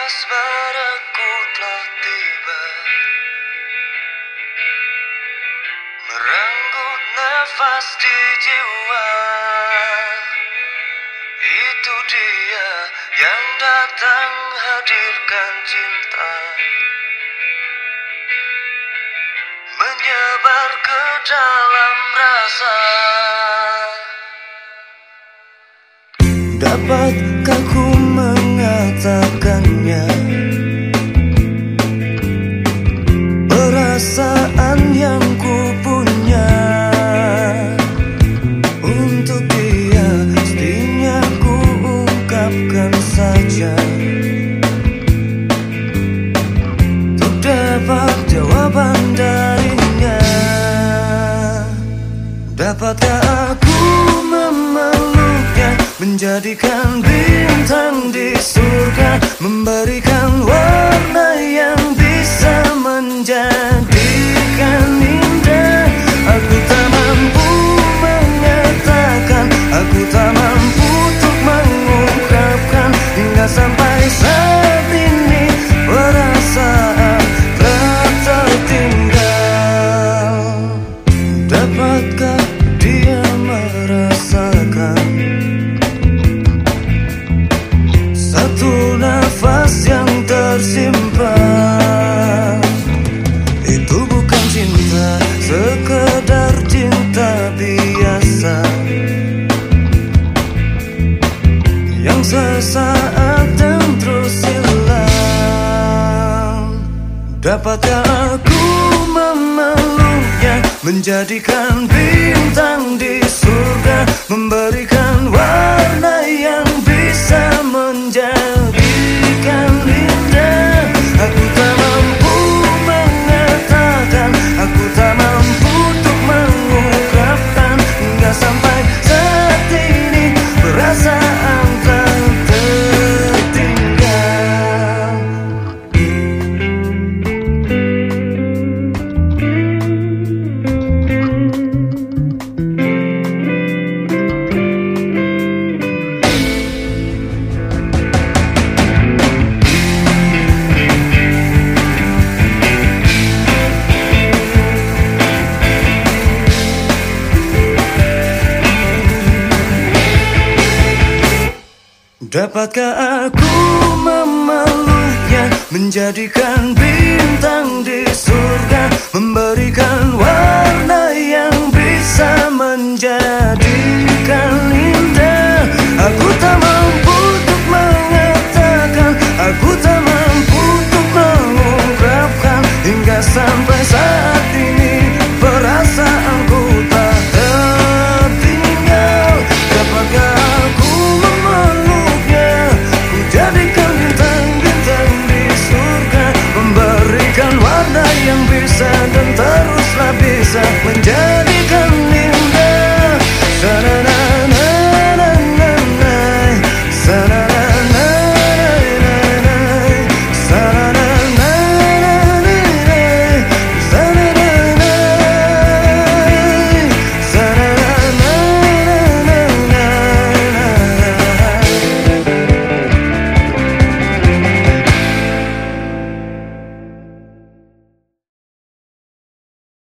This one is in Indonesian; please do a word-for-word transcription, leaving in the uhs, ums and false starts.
Asmaraku telah tiba, merenggut nafas di jiwa. Itu dia yang datang hadirkan cinta, menyebar ke dalam rasa. Dapatkah ku mengatakannya? Perasaan yang ku punya untuk dia, mestinya ku ungkapkan saja. Untuk dapat jawaban darinya, dapatkah aku memeluknya, menjadikan bintang di surga, memberikan warna yang bisa menjadikan indah. Aku tak mampu mengatakan, aku tak mampu untuk mengungkapkan, hingga sampai saat ini perasaan telah tertinggal. Dapatkah dia merasakan satu nafas yang tersimpan? Itu bukan cinta, sekedar cinta biasa yang sesaat dan terus hilang. Dapatkah aku memeluknya, menjadikan bintang di surga, memberikan warna yang bisa menjadikan indah. Aku tak mampu mengatakan, aku tak mampu untuk mengungkapkan, hingga sampai saat ini perasaan tak tertinggal. Dapatkah aku memeluknya, menjadikan bintang di surga, memberikan warna yang bisa